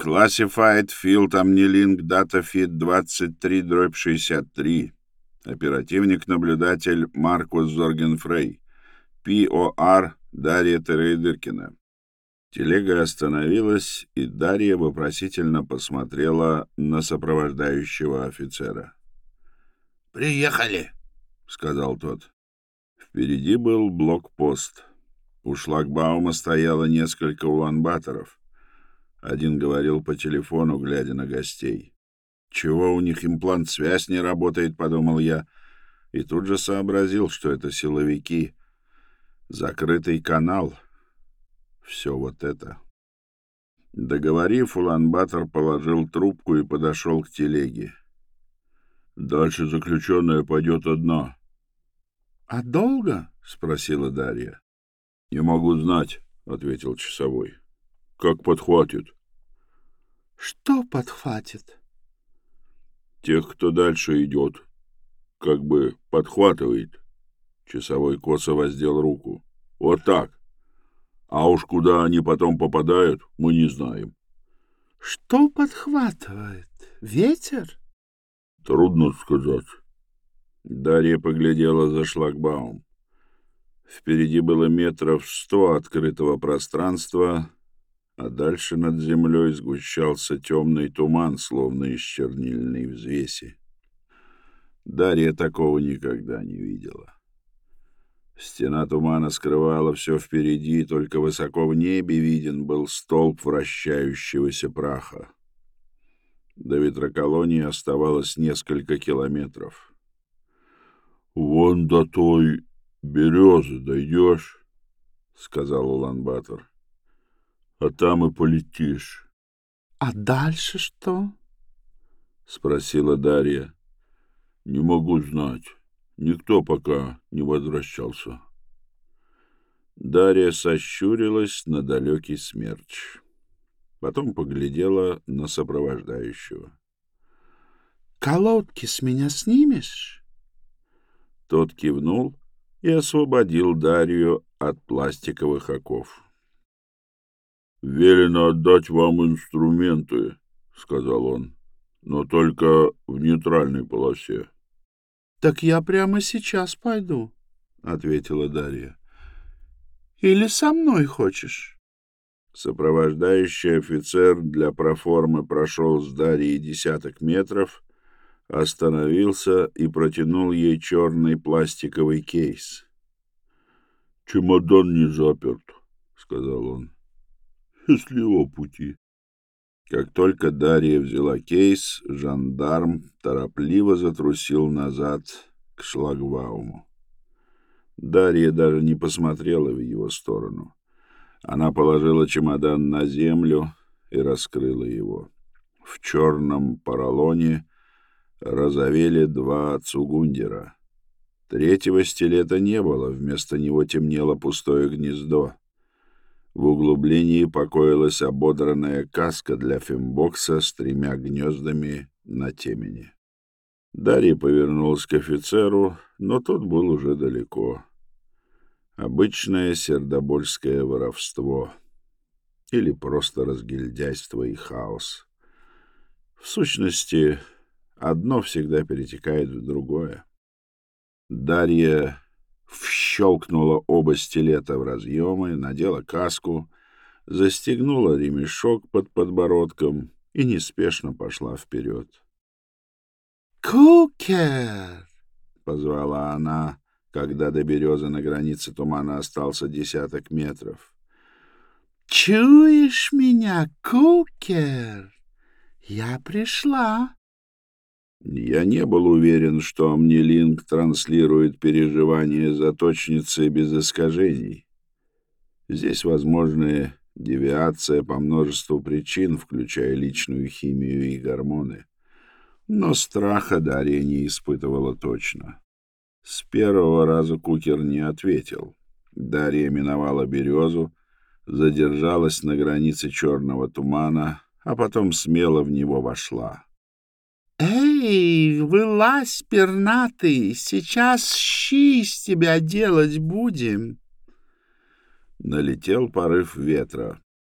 Classified Field Omnilink Data Feed 23/63. Оперативник-наблюдатель Маркус Зоргенфрей. ПОР Дарья Терейдыркина. Телега остановилась, и Дарья вопросительно посмотрела на сопровождающего офицера. «Приехали», — сказал тот. Впереди был блокпост. У шлагбаума стояло несколько улан-баторов. Один говорил по телефону, глядя на гостей. «Чего у них имплант-связь не работает?» — подумал я, и тут же сообразил, что это силовики. Закрытый канал. Все вот это. Договорив, улан-батор положил трубку и подошел к телеге. «Дальше заключенная пойдет одна». «А долго?» — спросила Дарья. «Не могу знать», — ответил часовой. «Как подхватит». «Что подхватит?» «Тех, кто дальше идет. Как бы подхватывает». Часовой косо воздел руку. «Вот так. А уж куда они потом попадают, мы не знаем». «Что подхватывает? Ветер?» «Трудно сказать». Дарья поглядела за шлагбаум. Впереди было 100 метров открытого пространства, а дальше над землей сгущался темный туман, словно из чернильной взвеси. Дарья такого никогда не видела. Стена тумана скрывала все впереди, только высоко в небе виден был столб вращающегося праха. До ветроколонии оставалось несколько километров. «Вон до той березы дойдешь», — сказал улан-батор, — «а там и полетишь». «А дальше что?» — спросила Дарья. «Не могу знать. Никто пока не возвращался». Дарья сощурилась на далекий смерч. Потом поглядела на сопровождающего. «Колодки с меня снимешь?» Тот кивнул и освободил Дарью от пластиковых оков. «Велено отдать вам инструменты», — сказал он, — «но только в нейтральной полосе». «Так я прямо сейчас пойду», — ответила Дарья. «Или со мной хочешь?» Сопровождающий офицер для проформы прошел с Дарьей 10 метров, остановился и протянул ей черный пластиковый кейс. «Чемодан не заперт», — сказал он. «Счастливого пути». Как только Дарья взяла кейс, жандарм торопливо затрусил назад к шлагбауму. Дарья даже не посмотрела в его сторону. Она положила чемодан на землю и раскрыла его. В черном поролоне розовели 2 цугундера. 3-го стилета не было, вместо него темнело пустое гнездо. В углублении покоилась ободранная каска для фембокса с 3 гнездами на темени. Дарья повернулась к офицеру, но тот был уже далеко. Обычное сердобольское воровство. Или просто разгильдяйство и хаос. В сущности, одно всегда перетекает в другое. Дарья вщелкнула оба стилета в разъемы, надела каску, застегнула ремешок под подбородком и неспешно пошла вперед. «Кукер!» — позвала она, когда до березы на границе тумана остался 10 метров. «Чуешь меня, Кукер? Я пришла». Я не был уверен, что Omnilink транслирует переживания заточницы без искажений. Здесь возможны девиация по множеству причин, включая личную химию и гормоны. Но страха Дарья не испытывала точно. С первого раза Кукер не ответил. Дарья миновала березу, задержалась на границе черного тумана, а потом смело в него вошла. «Эй, вылазь, пернатый, сейчас щи из тебя делать будем!» Налетел порыв ветра.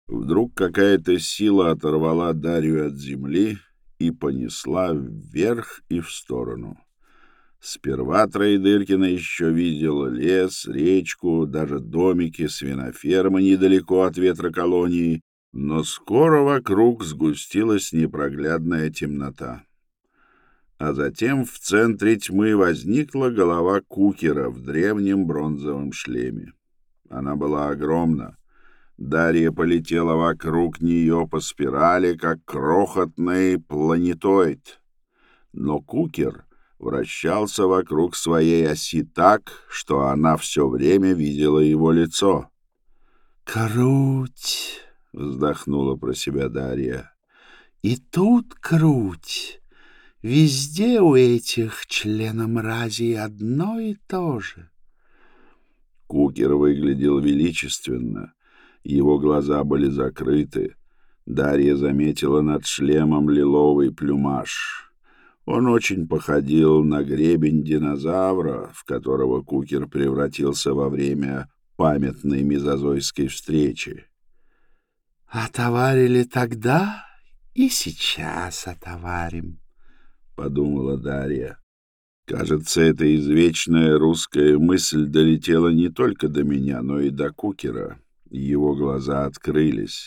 Вдруг какая-то сила оторвала Дарью от земли и понесла вверх и в сторону. Сперва Троедыркина еще видела лес, речку, даже домики, свинофермы недалеко от ветроколонии, но скоро вокруг сгустилась непроглядная темнота. А затем в центре тьмы возникла голова Кукера в древнем бронзовом шлеме. Она была огромна. Дарья полетела вокруг нее по спирали, как крохотный планетоид. Но Кукер вращался вокруг своей оси так, что она все время видела его лицо. «Круть!» — вздохнула про себя Дарья. «И тут круть! Везде у этих членомразий одно и то же». Кукер выглядел величественно. Его глаза были закрыты. Дарья заметила над шлемом лиловый плюмаж. Он очень походил на гребень динозавра, в которого Кукер превратился во время памятной мезозойской встречи. «Отоварили тогда и сейчас отоварим», — подумала Дарья. Кажется, эта извечная русская мысль долетела не только до меня, но и до Кукера. Его глаза открылись.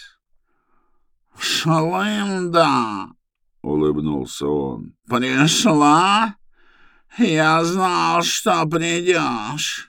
«Шлында!» — улыбнулся он. «Пришла? Я знал, что придешь».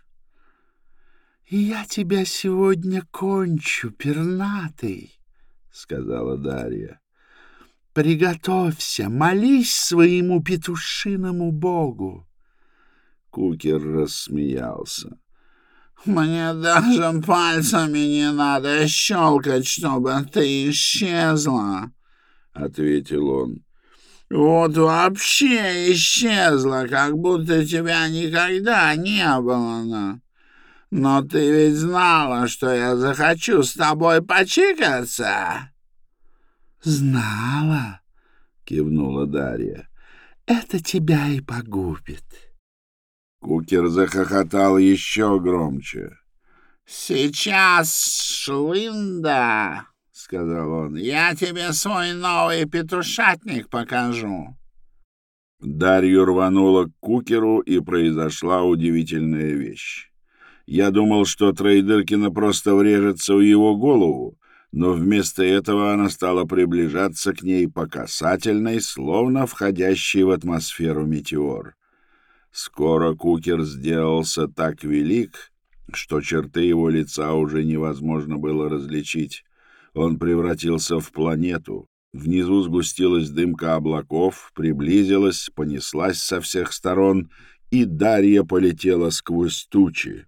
«Я тебя сегодня кончу, пернатый», — сказала Дарья. «Приготовься, молись своему петушиному богу». Кукер рассмеялся. «Мне даже пальцами не надо щелкать, чтобы ты исчезла», — ответил он. «Вот вообще исчезла, как будто тебя никогда не было. Но ты ведь знала, что я захочу с тобой почикаться». «Знала», — кивнула Дарья. «Это тебя и погубит». Кукер захохотал еще громче. «Сейчас, Шлында, — сказал он, — я тебе свой новый петушатник покажу». Дарью рвануло к Кукеру, и произошла удивительная вещь. Я думал, что Троедыркина просто врежется в его голову, но вместо этого она стала приближаться к ней по касательной, словно входящий в атмосферу метеор. Скоро Кукер сделался так велик, что черты его лица уже невозможно было различить. Он превратился в планету. Внизу сгустилась дымка облаков, приблизилась, понеслась со всех сторон, и Дарья полетела сквозь тучи.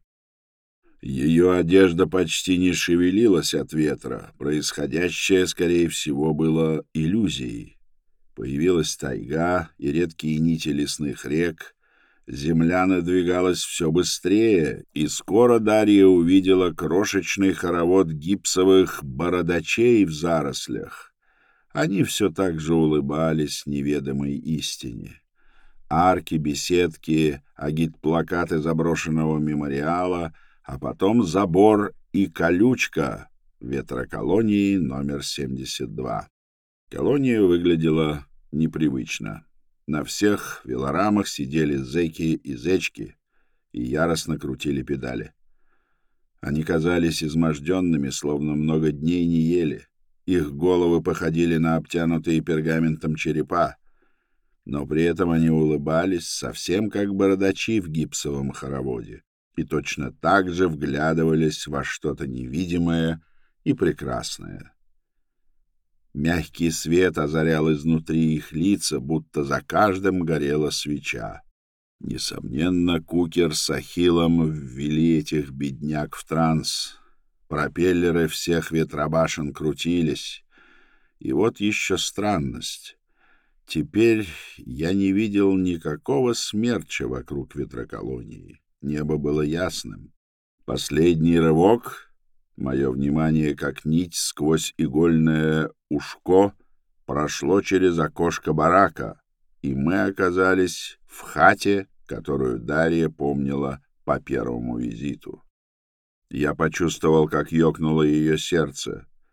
Ее одежда почти не шевелилась от ветра. Происходящее, скорее всего, было иллюзией. Появилась тайга и редкие нити лесных рек. Земля надвигалась все быстрее, и скоро Дарья увидела крошечный хоровод гипсовых бородачей в зарослях. Они все так же улыбались неведомой истине. Арки, беседки, агитплакаты заброшенного мемориала, а потом забор и колючка ветроколонии номер 72. Колония выглядела непривычно. На всех велорамах сидели зэки и зечки и яростно крутили педали. Они казались изможденными, словно много дней не ели. Их головы походили на обтянутые пергаментом черепа, но при этом они улыбались совсем как бородачи в гипсовом хороводе и точно так же вглядывались во что-то невидимое и прекрасное. Мягкий свет озарял изнутри их лица, будто за каждым горела свеча. Несомненно, Кукер с Ахиллом ввели этих бедняк в транс. Пропеллеры всех ветробашен крутились. И вот еще странность. Теперь я не видел никакого смерча вокруг ветроколонии. Небо было ясным. Последний рывок. Мое внимание, как нить сквозь игольное ушко, прошло через окошко барака, и мы оказались в хате, которую Дарья помнила по первому визиту. Я почувствовал, как ёкнуло ее сердце.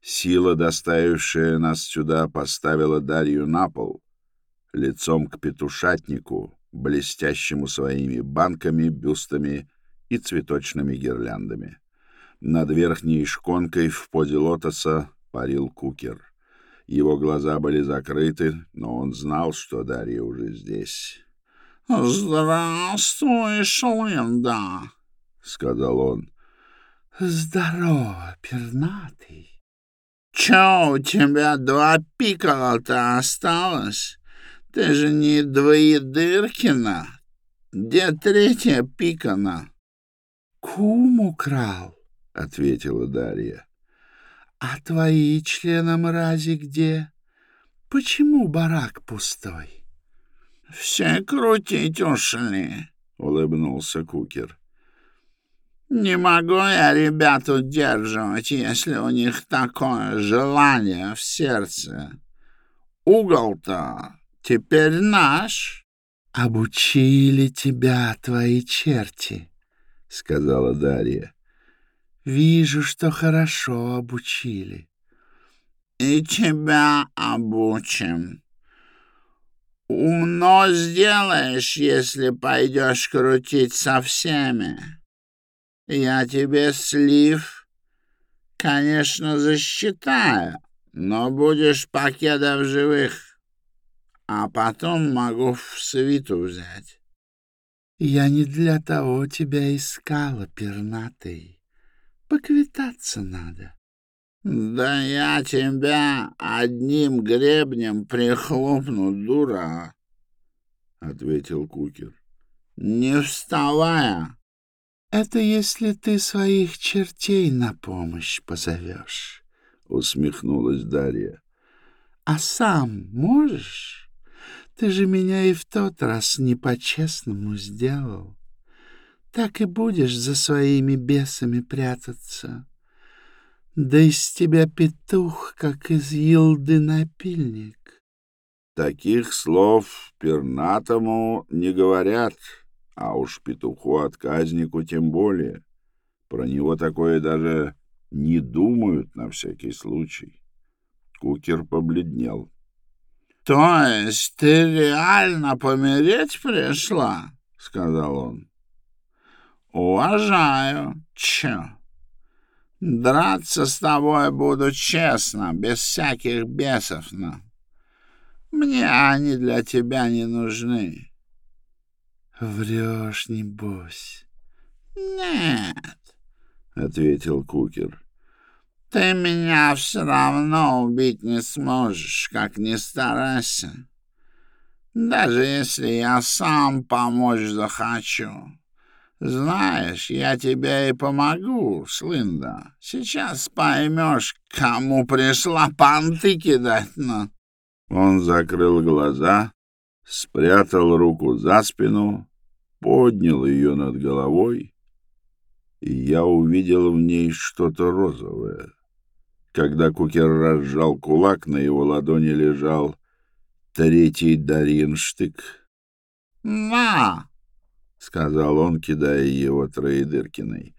Сила, доставившая нас сюда, поставила Дарью на пол, лицом к петушатнику, блестящему своими банками, бюстами и цветочными гирляндами. Над верхней шконкой в позе лотоса парил кукер. Его глаза были закрыты, но он знал, что Дарья уже здесь. «Здравствуй, Шлинда», — сказал он. «Здорово, пернатый». «Чё, у тебя 2 пикколо-то осталось? Ты же не Двоедыркина. Где 3-я пикана?» «Кум украл», — ответила Дарья. «А твои членомрази где? Почему барак пустой?» «Все крутить ушли», — улыбнулся кукер. «Не могу я ребят удерживать, если у них такое желание в сердце. Угол-то теперь наш». «Обучили тебя твои черти», — сказала Дарья. «Вижу, что хорошо обучили». «И тебя обучим. Умно сделаешь, если пойдешь крутить со всеми. Я тебе слив, конечно, засчитаю, но будешь покеда в живых, а потом могу в свиту взять». «Я не для того тебя искала, пернатый. Поквитаться надо». «Да я тебя одним гребнем прихлопну, дура», — ответил кукер, не вставая. «Это если ты своих чертей на помощь позовешь», — усмехнулась Дарья. «А сам можешь? Ты же меня и в тот раз не по-честному сделал. Так и будешь за своими бесами прятаться. Да из тебя петух, как из елды напильник». Таких слов пернатому не говорят, а уж петуху-отказнику тем более. Про него такое даже не думают на всякий случай. Кукер побледнел. «То есть ты реально помереть пришла?» — сказал он. «Уважаю. Чё? Драться с тобой буду честно, без всяких бесов, но мне они для тебя не нужны». «Врешь, небось». «Нет», — ответил кукер. «ты меня все равно убить не сможешь, как ни старайся. Даже если я сам помочь захочу. Знаешь, я тебе и помогу, Шлинда. Сейчас поймешь, кому пришла понты кидать, но...» Он закрыл глаза, спрятал руку за спину, поднял ее над головой, и я увидел в ней что-то розовое. Когда кукер разжал кулак, на его ладони лежал 3-й Дарьин штык. «На!» — сказал он, кидая его Троедыркиной.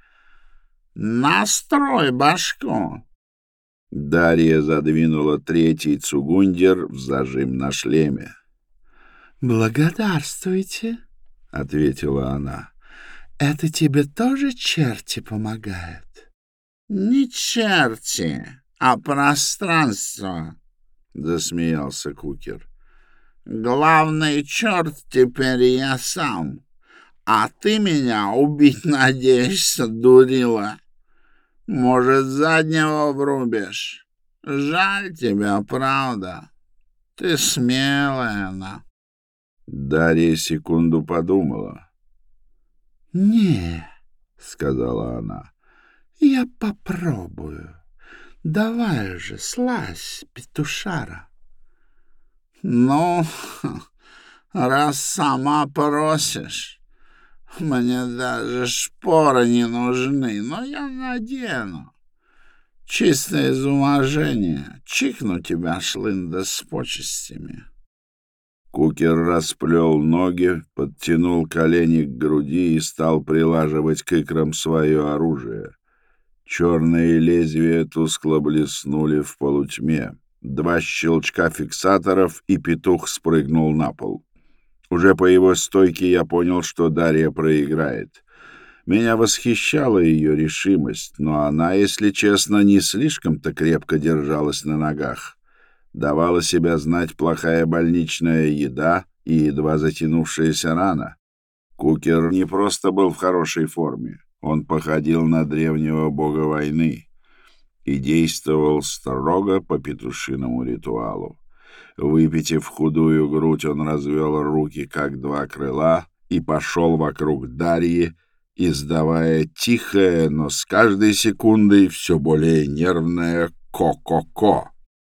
«Настрой башку!» Дарья задвинула 3-й цугундер в зажим на шлеме. «Благодарствуйте», — ответила она. «Это тебе тоже черти помогают?» «Не черти, а пространство», — засмеялся кукер. «Главный черт теперь я сам, а ты меня убить надеешься, дурила. Может, заднего врубишь? Жаль тебя, правда. Ты смелая она». Дарья секунду подумала. «Не», — сказала она. «Я попробую. Давай же, слазь, петушара». «Ну, раз сама просишь, мне даже шпоры не нужны, но я надену. Чисто из уважения чикну тебя, Шлинда, с почестями». Кукер расплел ноги, подтянул колени к груди и стал прилаживать к икрам свое оружие. Черные лезвия тускло блеснули в полутьме. 2 щелчка фиксаторов, и петух спрыгнул на пол. Уже по его стойке я понял, что Дарья проиграет. Меня восхищала ее решимость, но она, если честно, не слишком-то крепко держалась на ногах. Давала себя знать плохая больничная еда и едва затянувшаяся рана. Кукер не просто был в хорошей форме, он походил на древнего бога войны и действовал строго по петушиному ритуалу. Выпитив худую грудь, он развел руки, как 2 крыла, и пошел вокруг Дарьи, издавая тихое, но с каждой секундой все более нервное «ко-ко-ко».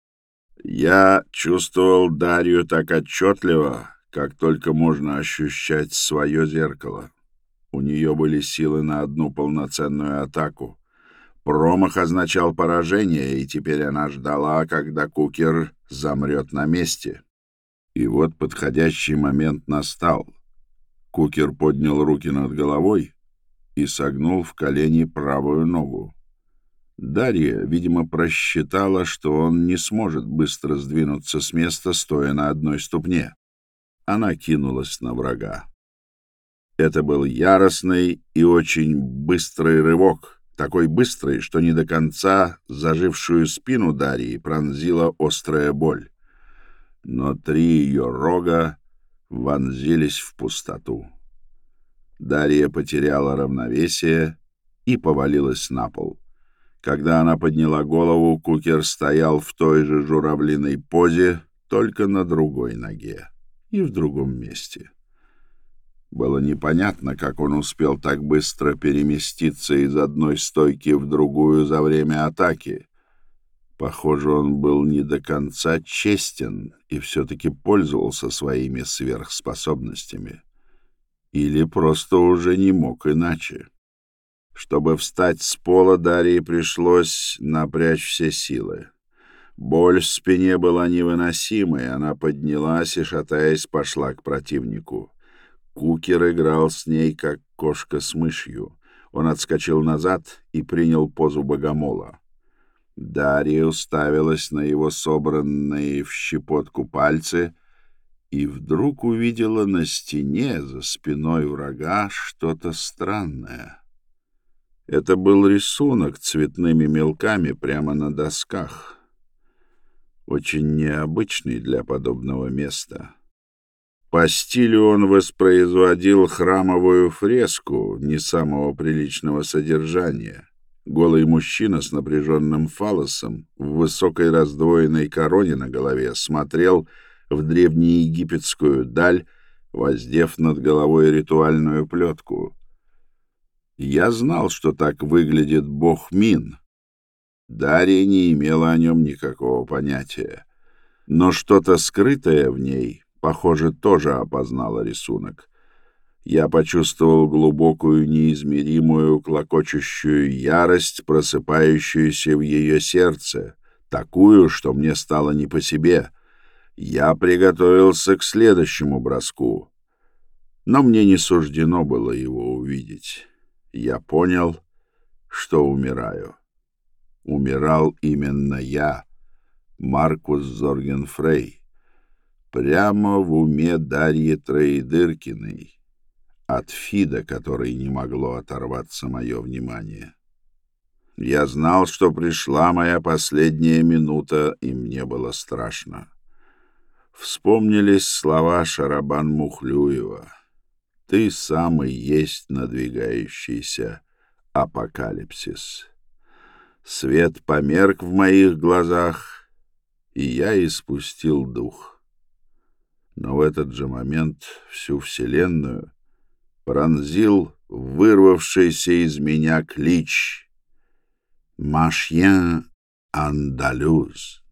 Я чувствовал Дарью так отчетливо, как только можно ощущать свое зеркало. У нее были силы на одну полноценную атаку. Промах означал поражение, и теперь она ждала, когда Кукер замрет на месте. И вот подходящий момент настал. Кукер поднял руки над головой и согнул в колени правую ногу. Дарья, видимо, просчитала, что он не сможет быстро сдвинуться с места, стоя на одной ступне. Она кинулась на врага. Это был яростный и очень быстрый рывок, такой быстрый, что не до конца зажившую спину Дарьи пронзила острая боль. Но 3 ее рога вонзились в пустоту. Дарья потеряла равновесие и повалилась на пол. Когда она подняла голову, Кукер стоял в той же журавлиной позе, только на другой ноге и в другом месте. Было непонятно, как он успел так быстро переместиться из одной стойки в другую за время атаки. Похоже, он был не до конца честен и все-таки пользовался своими сверхспособностями. Или просто уже не мог иначе. Чтобы встать с пола, Дарье пришлось напрячь все силы. Боль в спине была невыносимой, она поднялась и, шатаясь, пошла к противнику. Кукер играл с ней, как кошка с мышью. Он отскочил назад и принял позу богомола. Дарья уставилась на его собранные в щепотку пальцы и вдруг увидела на стене за спиной врага что-то странное. Это был рисунок цветными мелками прямо на досках. Очень необычный для подобного места. По стилю он воспроизводил храмовую фреску не самого приличного содержания. Голый мужчина с напряженным фаллосом в высокой раздвоенной короне на голове смотрел в древнеегипетскую даль, воздев над головой ритуальную плетку. Я знал, что так выглядит бог Мин. Дарья не имела о нем никакого понятия. Но что-то скрытое в ней, похоже, тоже опознало рисунок. Я почувствовал глубокую, неизмеримую, клокочущую ярость, просыпающуюся в ее сердце, такую, что мне стало не по себе. Я приготовился к следующему броску, но мне не суждено было его увидеть. Я понял, что умираю. Умирал именно я, Маркус Зоргенфрей, прямо в уме Дарьи Троедыркиной, от Фида, которой не могло оторваться мое внимание. Я знал, что пришла моя последняя минута, и мне было страшно. Вспомнились слова Шарабан-Мухлюева: «Ты сам и есть надвигающийся апокалипсис». Свет померк в моих глазах, и я испустил дух. Но в этот же момент всю вселенную пронзил вырвавшийся из меня клич «Ма шьен андалуз».